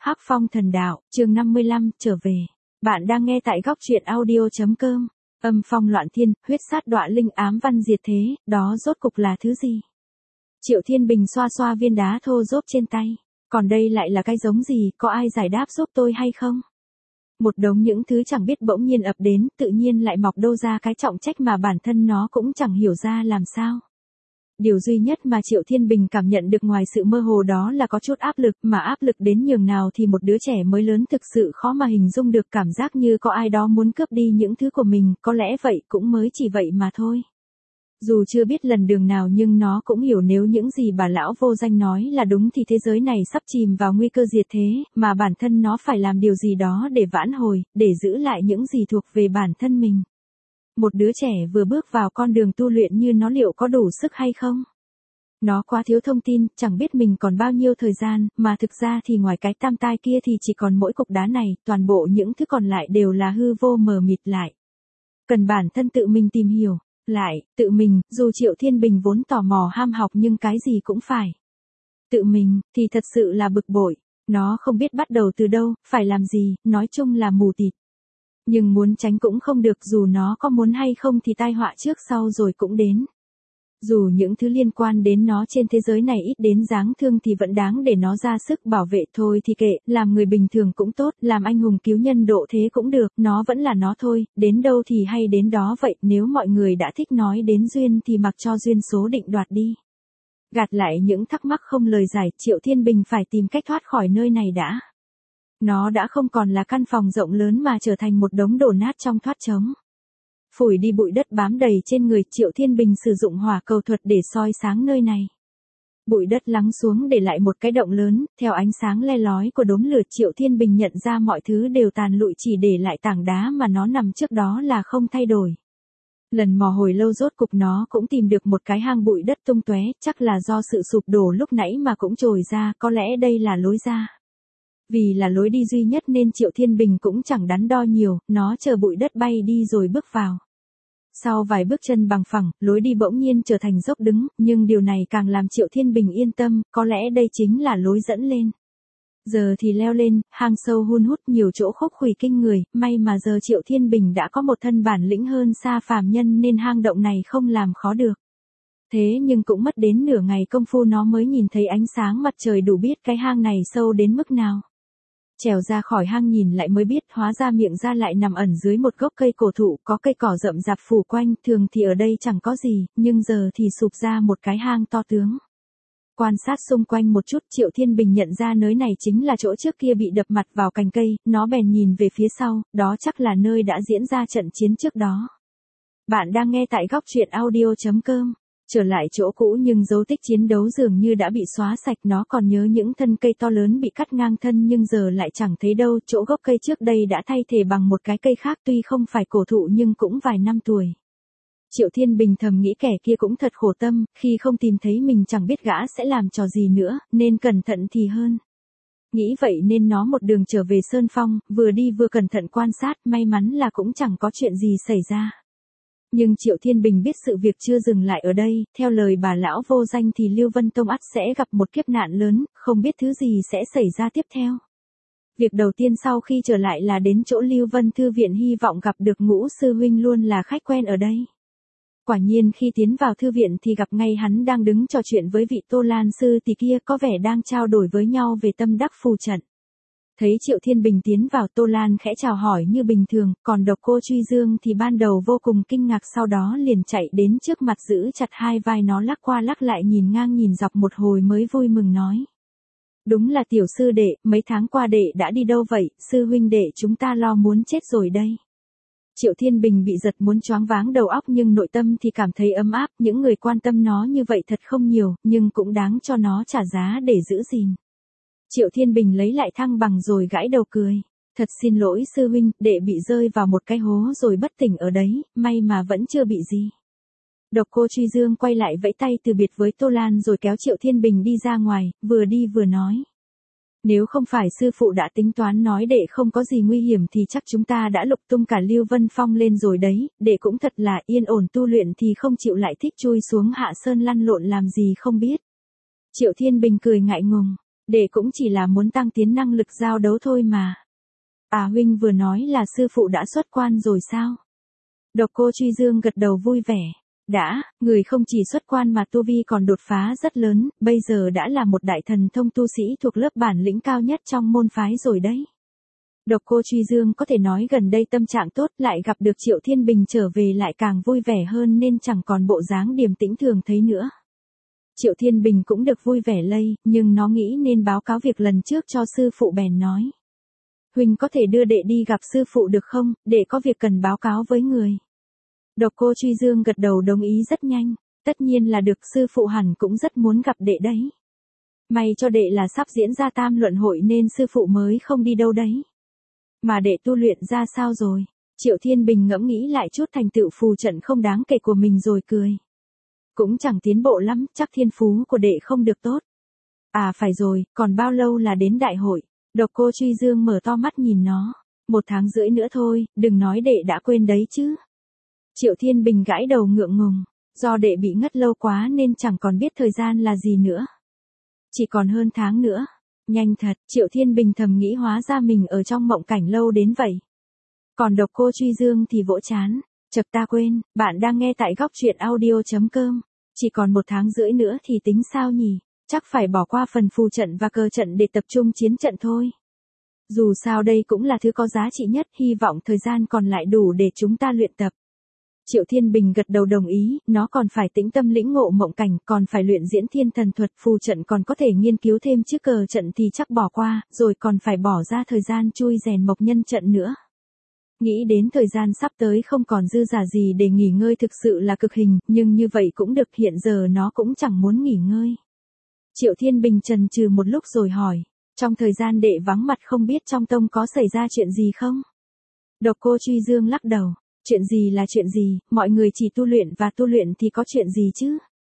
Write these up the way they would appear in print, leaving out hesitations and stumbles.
Hắc Phong Thần Đạo, chương 55, trở về. Bạn đang nghe tại góc truyện audio.com. Âm phong loạn thiên, huyết sát đọa linh ám văn diệt thế, đó rốt cục là thứ gì? Triệu Thiên Bình xoa xoa viên đá thô rốp trên tay. Còn đây lại là cái giống gì, có ai giải đáp giúp tôi hay không? Một đống những thứ chẳng biết bỗng nhiên ập đến, tự nhiên lại mọc đâu ra cái trọng trách mà bản thân nó cũng chẳng hiểu ra làm sao. Điều duy nhất mà Triệu Thiên Bình cảm nhận được ngoài sự mơ hồ đó là có chút áp lực, mà áp lực đến nhường nào thì một đứa trẻ mới lớn thực sự khó mà hình dung được, cảm giác như có ai đó muốn cướp đi những thứ của mình, có lẽ vậy cũng mới chỉ vậy mà thôi. Dù chưa biết lần đường nào nhưng nó cũng hiểu nếu những gì bà lão vô danh nói là đúng thì thế giới này sắp chìm vào nguy cơ diệt thế, mà bản thân nó phải làm điều gì đó để vãn hồi, để giữ lại những gì thuộc về bản thân mình. Một đứa trẻ vừa bước vào con đường tu luyện như nó liệu có đủ sức hay không? Nó quá thiếu thông tin, chẳng biết mình còn bao nhiêu thời gian, mà thực ra thì ngoài cái tam tai kia thì chỉ còn mỗi cục đá này, toàn bộ những thứ còn lại đều là hư vô mờ mịt lại. Cần bản thân tự mình tìm hiểu, lại, tự mình, dù Triệu Thiên Bình vốn tò mò ham học nhưng cái gì cũng phải. Tự mình, thì thật sự là bực bội, nó không biết bắt đầu từ đâu, phải làm gì, nói chung là mù tịt. Nhưng muốn tránh cũng không được, dù nó có muốn hay không thì tai họa trước sau rồi cũng đến. Dù những thứ liên quan đến nó trên thế giới này ít đến đáng thương thì vẫn đáng để nó ra sức bảo vệ, thôi thì kệ, làm người bình thường cũng tốt, làm anh hùng cứu nhân độ thế cũng được, nó vẫn là nó thôi, đến đâu thì hay đến đó vậy, nếu mọi người đã thích nói đến duyên thì mặc cho duyên số định đoạt đi. Gạt lại những thắc mắc không lời giải, Triệu Thiên Bình phải tìm cách thoát khỏi nơi này đã. Nó đã không còn là căn phòng rộng lớn mà trở thành một đống đổ nát trong thoát trống. Phủi đi bụi đất bám đầy trên người, Triệu Thiên Bình sử dụng hỏa cầu thuật để soi sáng nơi này. Bụi đất lắng xuống để lại một cái động lớn, theo ánh sáng le lói của đốm lửa Triệu Thiên Bình nhận ra mọi thứ đều tàn lụi, chỉ để lại tảng đá mà nó nằm trước đó là không thay đổi. Lần mò hồi lâu rốt cục nó cũng tìm được một cái hang bụi đất tung tóe, chắc là do sự sụp đổ lúc nãy mà cũng trồi ra, có lẽ đây là lối ra. Vì là lối đi duy nhất nên Triệu Thiên Bình cũng chẳng đắn đo nhiều, nó chờ bụi đất bay đi rồi bước vào. Sau vài bước chân bằng phẳng, lối đi bỗng nhiên trở thành dốc đứng, nhưng điều này càng làm Triệu Thiên Bình yên tâm, có lẽ đây chính là lối dẫn lên. Giờ thì leo lên, hang sâu hun hút, nhiều chỗ khúc khuỷu kinh người, may mà giờ Triệu Thiên Bình đã có một thân bản lĩnh hơn xa phàm nhân nên hang động này không làm khó được. Thế nhưng cũng mất đến nửa ngày công phu nó mới nhìn thấy ánh sáng mặt trời đủ biết cái hang này sâu đến mức nào. Trèo ra khỏi hang nhìn lại mới biết hóa ra miệng ra lại nằm ẩn dưới một gốc cây cổ thụ, có cây cỏ rậm rạp phủ quanh, thường thì ở đây chẳng có gì, nhưng giờ thì sụp ra một cái hang to tướng. Quan sát xung quanh một chút, Triệu Thiên Bình nhận ra nơi này chính là chỗ trước kia bị đập mặt vào cành cây, nó bèn nhìn về phía sau, đó chắc là nơi đã diễn ra trận chiến trước đó. Bạn đang nghe tại góc truyện audio.com. Trở lại chỗ cũ nhưng dấu tích chiến đấu dường như đã bị xóa sạch, nó còn nhớ những thân cây to lớn bị cắt ngang thân nhưng giờ lại chẳng thấy đâu, chỗ gốc cây trước đây đã thay thế bằng một cái cây khác tuy không phải cổ thụ nhưng cũng vài năm tuổi. Triệu Thiên Bình thầm nghĩ kẻ kia cũng thật khổ tâm, khi không tìm thấy mình chẳng biết gã sẽ làm trò gì nữa, nên cẩn thận thì hơn. Nghĩ vậy nên nó một đường trở về Sơn Phong, vừa đi vừa cẩn thận quan sát, may mắn là cũng chẳng có chuyện gì xảy ra. Nhưng Triệu Thiên Bình biết sự việc chưa dừng lại ở đây, theo lời bà lão vô danh thì Lưu Vân Tông ắt sẽ gặp một kiếp nạn lớn, không biết thứ gì sẽ xảy ra tiếp theo. Việc đầu tiên sau khi trở lại là đến chỗ Lưu Vân Thư viện, hy vọng gặp được Ngũ sư huynh luôn là khách quen ở đây. Quả nhiên khi tiến vào thư viện thì gặp ngay hắn đang đứng trò chuyện với vị Tô Lan sư tỷ kia, có vẻ đang trao đổi với nhau về tâm đắc phù trận. Thấy Triệu Thiên Bình tiến vào, Tô Lan khẽ chào hỏi như bình thường, còn Độc Cô Truy Dương thì ban đầu vô cùng kinh ngạc, sau đó liền chạy đến trước mặt giữ chặt hai vai nó lắc qua lắc lại, nhìn ngang nhìn dọc một hồi mới vui mừng nói. Đúng là tiểu sư đệ, mấy tháng qua đệ đã đi đâu vậy, sư huynh đệ chúng ta lo muốn chết rồi đây. Triệu Thiên Bình bị giật muốn choáng váng đầu óc nhưng nội tâm thì cảm thấy ấm áp, những người quan tâm nó như vậy thật không nhiều, nhưng cũng đáng cho nó trả giá để giữ gìn. Triệu Thiên Bình lấy lại thăng bằng rồi gãi đầu cười. Thật xin lỗi sư huynh, đệ bị rơi vào một cái hố rồi bất tỉnh ở đấy, may mà vẫn chưa bị gì. Độc Cô Truy Dương quay lại vẫy tay từ biệt với Tô Lan rồi kéo Triệu Thiên Bình đi ra ngoài, vừa đi vừa nói. Nếu không phải sư phụ đã tính toán nói đệ không có gì nguy hiểm thì chắc chúng ta đã lục tung cả Lưu Vân Phong lên rồi đấy, đệ cũng thật là yên ổn tu luyện thì không chịu lại thích chui xuống hạ sơn lăn lộn làm gì không biết. Triệu Thiên Bình cười ngại ngùng. Đệ cũng chỉ là muốn tăng tiến năng lực giao đấu thôi mà. À huynh vừa nói là sư phụ đã xuất quan rồi sao? Độc Cô Truy Dương gật đầu vui vẻ. Đã, người không chỉ xuất quan mà tu vi còn đột phá rất lớn, bây giờ đã là một đại thần thông tu sĩ thuộc lớp bản lĩnh cao nhất trong môn phái rồi đấy. Độc Cô Truy Dương có thể nói gần đây tâm trạng tốt, lại gặp được Triệu Thiên Bình trở về lại càng vui vẻ hơn nên chẳng còn bộ dáng điềm tĩnh thường thấy nữa. Triệu Thiên Bình cũng được vui vẻ lây, nhưng nó nghĩ nên báo cáo việc lần trước cho sư phụ bèn nói. Huynh có thể đưa đệ đi gặp sư phụ được không, đệ có việc cần báo cáo với người. Độc Cô Truy Dương gật đầu đồng ý rất nhanh, tất nhiên là được, sư phụ hẳn cũng rất muốn gặp đệ đấy. May cho đệ là sắp diễn ra tam luận hội nên sư phụ mới không đi đâu đấy. Mà đệ tu luyện ra sao rồi? Triệu Thiên Bình ngẫm nghĩ lại chút thành tựu phù trận không đáng kể của mình rồi cười. Cũng chẳng tiến bộ lắm, chắc thiên phú của đệ không được tốt. À phải rồi, còn bao lâu là đến đại hội? Độc Cô Truy Dương mở to mắt nhìn nó. 1 tháng rưỡi nữa thôi, đừng nói đệ đã quên đấy chứ. Triệu Thiên Bình gãi đầu ngượng ngùng, do đệ bị ngất lâu quá nên chẳng còn biết thời gian là gì nữa. Chỉ còn hơn tháng nữa. Nhanh thật, Triệu Thiên Bình thầm nghĩ hóa ra mình ở trong mộng cảnh lâu đến vậy. Còn Độc Cô Truy Dương thì vỗ chán. Chật ta quên, bạn đang nghe tại góc truyện audio.com. Chỉ còn 1 tháng rưỡi nữa thì tính sao nhỉ? Chắc phải bỏ qua phần phù trận và cờ trận để tập trung chiến trận thôi. Dù sao đây cũng là thứ có giá trị nhất, hy vọng thời gian còn lại đủ để chúng ta luyện tập. Triệu Thiên Bình gật đầu đồng ý, nó còn phải tĩnh tâm lĩnh ngộ mộng cảnh, còn phải luyện diễn thiên thần thuật, phù trận còn có thể nghiên cứu thêm chứ cờ trận thì chắc bỏ qua, rồi còn phải bỏ ra thời gian chui rèn mộc nhân trận nữa. Nghĩ đến thời gian sắp tới không còn dư dả gì để nghỉ ngơi thực sự là cực hình, nhưng như vậy cũng được, hiện giờ nó cũng chẳng muốn nghỉ ngơi. Triệu Thiên Bình chần chừ một lúc rồi hỏi, trong thời gian đệ vắng mặt không biết trong tông có xảy ra chuyện gì không? Độc Cô Truy Dương lắc đầu, chuyện gì là chuyện gì, mọi người chỉ tu luyện và tu luyện thì có chuyện gì chứ?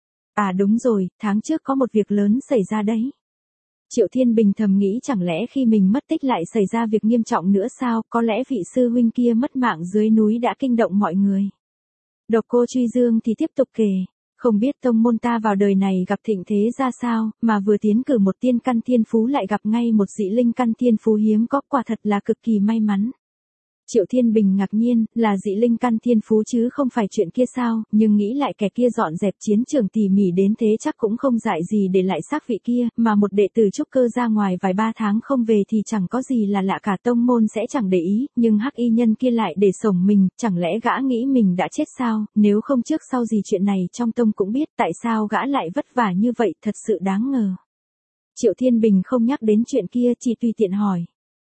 À đúng rồi, tháng trước có một việc lớn xảy ra đấy. Triệu Thiên Bình thầm nghĩ chẳng lẽ khi mình mất tích lại xảy ra việc nghiêm trọng nữa sao, có lẽ vị sư huynh kia mất mạng dưới núi đã kinh động mọi người. Độc Cô Truy Dương thì tiếp tục kể, không biết tông môn ta vào đời này gặp thịnh thế ra sao, mà vừa tiến cử một tiên căn thiên phú lại gặp ngay một dị linh căn thiên phú hiếm có, quả thật là cực kỳ may mắn. Triệu Thiên Bình ngạc nhiên, là dị linh căn thiên phú chứ không phải chuyện kia sao, nhưng nghĩ lại kẻ kia dọn dẹp chiến trường tỉ mỉ đến thế chắc cũng không dại gì để lại xác vị kia, mà một đệ tử trúc cơ ra ngoài vài 3 tháng không về thì chẳng có gì là lạ cả, tông môn sẽ chẳng để ý, nhưng hắc y nhân kia lại để sổng mình, chẳng lẽ gã nghĩ mình đã chết sao, nếu không trước sau gì chuyện này trong tông cũng biết, tại sao gã lại vất vả như vậy, thật sự đáng ngờ. Triệu Thiên Bình không nhắc đến chuyện kia, chỉ tùy tiện hỏi.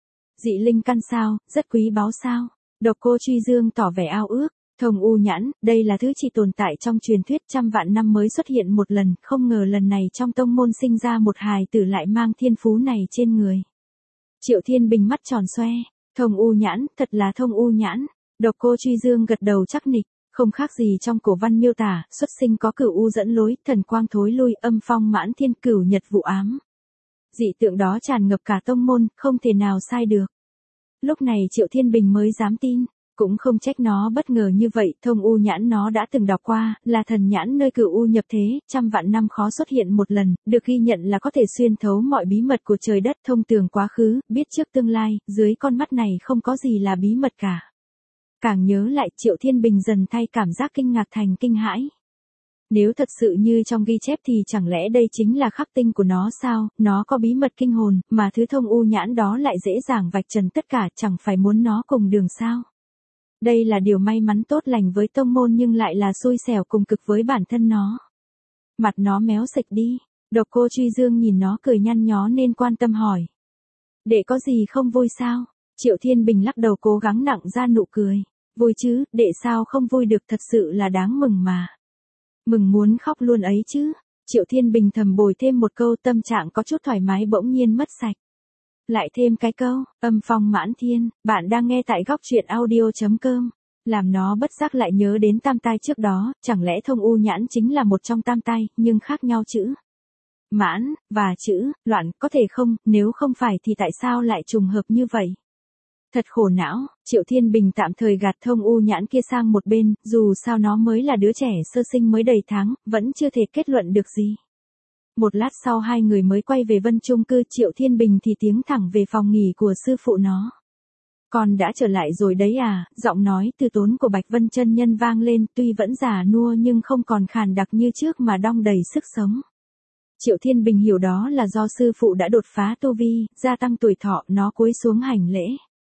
Dị linh căn sao, rất quý báu sao? Độc Cô Truy Dương tỏ vẻ ao ước, Thông U nhãn, đây là thứ chỉ tồn tại trong truyền thuyết, trăm vạn năm mới xuất hiện một lần, không ngờ lần này trong tông môn sinh ra một hài tử lại mang thiên phú này trên người. Triệu Thiên Bình mắt tròn xoe, Thông U nhãn, thật là Thông U nhãn. Độc Cô Truy Dương gật đầu chắc nịch, không khác gì trong cổ văn miêu tả, xuất sinh có cửu u dẫn lối, thần quang thối lui, âm phong mãn thiên, cửu nhật vụ ám. Dị tượng đó tràn ngập cả tông môn, không thể nào sai được. Lúc này Triệu Thiên Bình mới dám tin, cũng không trách nó bất ngờ như vậy, Thông U nhãn nó đã từng đọc qua, là thần nhãn nơi cửu u nhập thế, trăm vạn năm khó xuất hiện một lần, được ghi nhận là có thể xuyên thấu mọi bí mật của trời đất, thông tường quá khứ, biết trước tương lai, dưới con mắt này không có gì là bí mật cả. Càng nhớ lại, Triệu Thiên Bình dần thay cảm giác kinh ngạc thành kinh hãi. Nếu thật sự như trong ghi chép thì chẳng lẽ đây chính là khắc tinh của nó sao, nó có bí mật kinh hồn, mà thứ Thông U nhãn đó lại dễ dàng vạch trần tất cả, chẳng phải muốn nó cùng đường sao. Đây là điều may mắn tốt lành với tông môn nhưng lại là xui xẻo cùng cực với bản thân nó. Mặt nó méo xệch đi, Độc Cô Truy Dương nhìn nó cười nhăn nhó nên quan tâm hỏi. Đệ có gì không vui sao? Triệu Thiên Bình lắc đầu cố gắng nặng ra nụ cười. Vui chứ, đệ sao không vui được, thật sự là đáng mừng mà. Mừng muốn khóc luôn ấy chứ. Triệu Thiên Bình thầm bồi thêm một câu, tâm trạng có chút thoải mái bỗng nhiên mất sạch. Lại thêm cái câu, âm phong mãn thiên, bạn đang nghe tại góc truyện audio.com. Làm nó bất giác lại nhớ đến tam tai trước đó, chẳng lẽ Thông U nhãn chính là một trong tam tai, nhưng khác nhau chữ mãn, và chữ loạn, có thể không, nếu không phải thì tại sao lại trùng hợp như vậy? Thật khổ não, Triệu Thiên Bình tạm thời gạt Thông U nhãn kia sang một bên, dù sao nó mới là đứa trẻ sơ sinh mới đầy tháng, vẫn chưa thể kết luận được gì. Một lát sau hai người mới quay về Vân chung cư, Triệu Thiên Bình thì tiến thẳng về phòng nghỉ của sư phụ nó. Con đã trở lại rồi đấy à, giọng nói từ tốn của Bạch Vân chân nhân vang lên, tuy vẫn già nua nhưng không còn khàn đặc như trước mà đong đầy sức sống. Triệu Thiên Bình hiểu đó là do sư phụ đã đột phá tu vi, gia tăng tuổi thọ, nó cúi xuống hành lễ.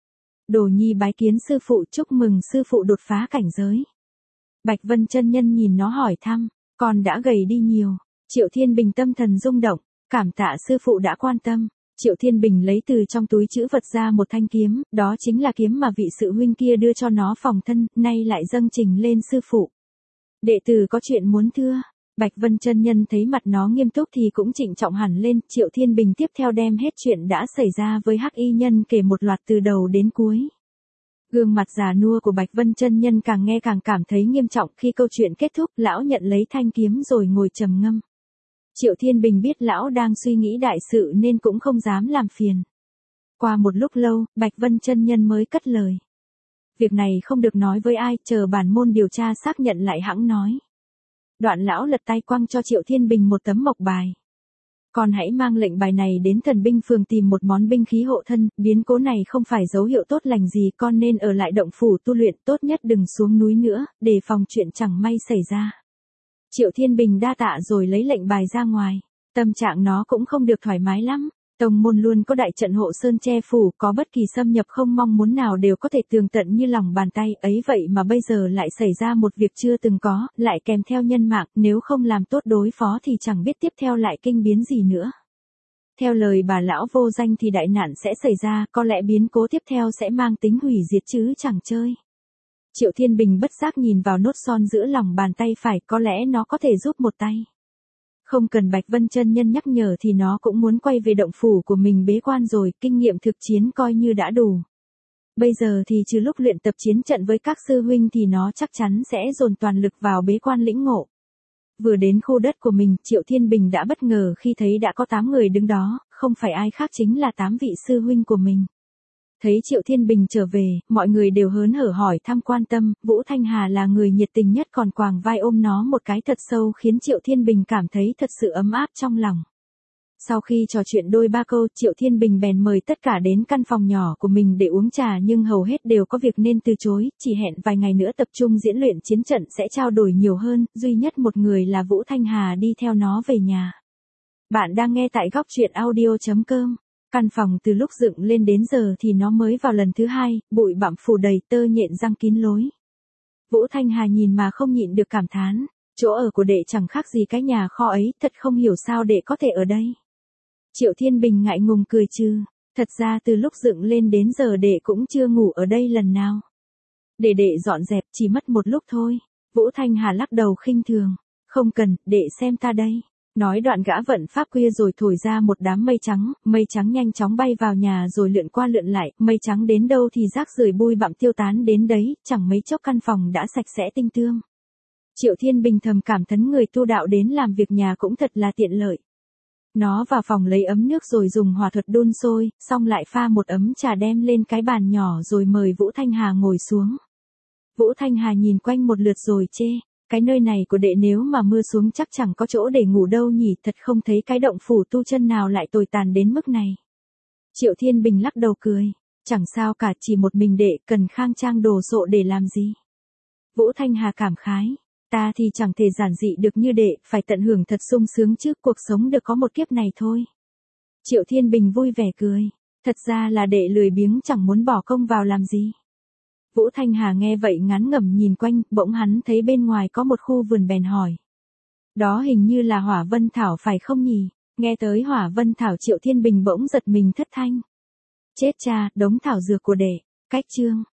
Đồ nhi bái kiến sư phụ, chúc mừng sư phụ đột phá cảnh giới. Bạch Vân chân nhân nhìn nó hỏi thăm, con đã gầy đi nhiều. Triệu Thiên Bình tâm thần rung động, cảm tạ sư phụ đã quan tâm. Triệu Thiên Bình lấy từ trong túi trữ vật ra một thanh kiếm, đó chính là kiếm mà vị sư huynh kia đưa cho nó phòng thân, nay lại dâng trình lên sư phụ. Đệ tử có chuyện muốn thưa. Bạch Vân chân nhân thấy mặt nó nghiêm túc thì cũng trịnh trọng hẳn lên. Triệu Thiên Bình tiếp theo đem hết chuyện đã xảy ra với Hắc Y Nhân kể một loạt từ đầu đến cuối. Gương mặt già nua của Bạch Vân chân nhân càng nghe càng cảm thấy nghiêm trọng. Khi câu chuyện kết thúc, lão nhận lấy thanh kiếm rồi ngồi trầm ngâm. Triệu Thiên Bình biết lão đang suy nghĩ đại sự nên cũng không dám làm phiền. Qua một lúc lâu, Bạch Vân chân nhân mới cất lời. Việc này không được nói với ai, chờ bản môn điều tra xác nhận lại hẵng nói. Đoạn lão lật tay quăng cho Triệu Thiên Bình một tấm mộc bài. Con hãy mang lệnh bài này đến thần binh phường tìm một món binh khí hộ thân, biến cố này không phải dấu hiệu tốt lành gì, con nên ở lại động phủ tu luyện, tốt nhất đừng xuống núi nữa, để phòng chuyện chẳng may xảy ra. Triệu Thiên Bình đa tạ rồi lấy lệnh bài ra ngoài. Tâm trạng nó cũng không được thoải mái lắm. Tông môn luôn có đại trận hộ sơn che phủ, có bất kỳ xâm nhập không mong muốn nào đều có thể tường tận như lòng bàn tay, ấy vậy mà bây giờ lại xảy ra một việc chưa từng có, lại kèm theo nhân mạng, nếu không làm tốt đối phó thì chẳng biết tiếp theo lại kinh biến gì nữa. Theo lời bà lão vô danh thì đại nạn sẽ xảy ra, có lẽ biến cố tiếp theo sẽ mang tính hủy diệt chứ chẳng chơi. Triệu Thiên Bình bất giác nhìn vào nốt son giữa lòng bàn tay phải, có lẽ nó có thể giúp một tay. Không cần Bạch Vân chân nhân nhắc nhở thì nó cũng muốn quay về động phủ của mình bế quan rồi, kinh nghiệm thực chiến coi như đã đủ. Bây giờ thì trừ lúc luyện tập chiến trận với các sư huynh thì nó chắc chắn sẽ dồn toàn lực vào bế quan lĩnh ngộ. Vừa đến khu đất của mình, Triệu Thiên Bình đã bất ngờ khi thấy đã có 8 người đứng đó, không phải ai khác chính là 8 vị sư huynh của mình. Thấy Triệu Thiên Bình trở về, mọi người đều hớn hở hỏi thăm quan tâm, Vũ Thanh Hà là người nhiệt tình nhất còn quàng vai ôm nó một cái thật sâu khiến Triệu Thiên Bình cảm thấy thật sự ấm áp trong lòng. Sau khi trò chuyện đôi ba câu, Triệu Thiên Bình bèn mời tất cả đến căn phòng nhỏ của mình để uống trà nhưng hầu hết đều có việc nên từ chối, chỉ hẹn vài ngày nữa tập trung diễn luyện chiến trận sẽ trao đổi nhiều hơn, duy nhất một người là Vũ Thanh Hà đi theo nó về nhà. Bạn đang nghe tại góc truyện audio.com. Căn phòng từ lúc dựng lên đến giờ thì nó mới vào lần thứ 2, bụi bặm phủ đầy, tơ nhện răng kín lối. Vũ Thanh Hà nhìn mà không nhịn được cảm thán, chỗ ở của đệ chẳng khác gì cái nhà kho ấy, thật không hiểu sao đệ có thể ở đây. Triệu Thiên Bình ngại ngùng cười trừ, thật ra từ lúc dựng lên đến giờ đệ cũng chưa ngủ ở đây lần nào. Để đệ dọn dẹp chỉ mất một lúc thôi. Vũ Thanh Hà lắc đầu khinh thường, không cần, đệ xem ta đây. Nói đoạn gã vận pháp quy rồi thổi ra một đám mây trắng nhanh chóng bay vào nhà rồi lượn qua lượn lại, mây trắng đến đâu thì rác rưởi bụi bặm tiêu tán đến đấy, chẳng mấy chốc căn phòng đã sạch sẽ tinh tươm. Triệu Thiên Bình thầm cảm thán người tu đạo đến làm việc nhà cũng thật là tiện lợi. Nó vào phòng lấy ấm nước rồi dùng hỏa thuật đun sôi, xong lại pha một ấm trà đem lên cái bàn nhỏ rồi mời Vũ Thanh Hà ngồi xuống. Vũ Thanh Hà nhìn quanh một lượt rồi chê. Cái nơi này của đệ nếu mà mưa xuống chắc chẳng có chỗ để ngủ đâu nhỉ, thật không thấy cái động phủ tu chân nào lại tồi tàn đến mức này. Triệu Thiên Bình lắc đầu cười, chẳng sao cả, chỉ một mình đệ, cần khang trang đồ sộ để làm gì. Vũ Thanh Hà cảm khái, ta thì chẳng thể giản dị được như đệ, phải tận hưởng thật sung sướng chứ, cuộc sống được có một kiếp này thôi. Triệu Thiên Bình vui vẻ cười, thật ra là đệ lười biếng chẳng muốn bỏ công vào làm gì. Vũ Thanh Hà nghe vậy ngán ngẩm nhìn quanh, bỗng hắn thấy bên ngoài có một khu vườn bèn hỏi. Đó hình như là Hỏa Vân Thảo phải không nhỉ? Nghe tới Hỏa Vân Thảo Triệu Thiên Bình bỗng giật mình thất thanh. Chết cha, đống thảo dược của đệ. Cách chương.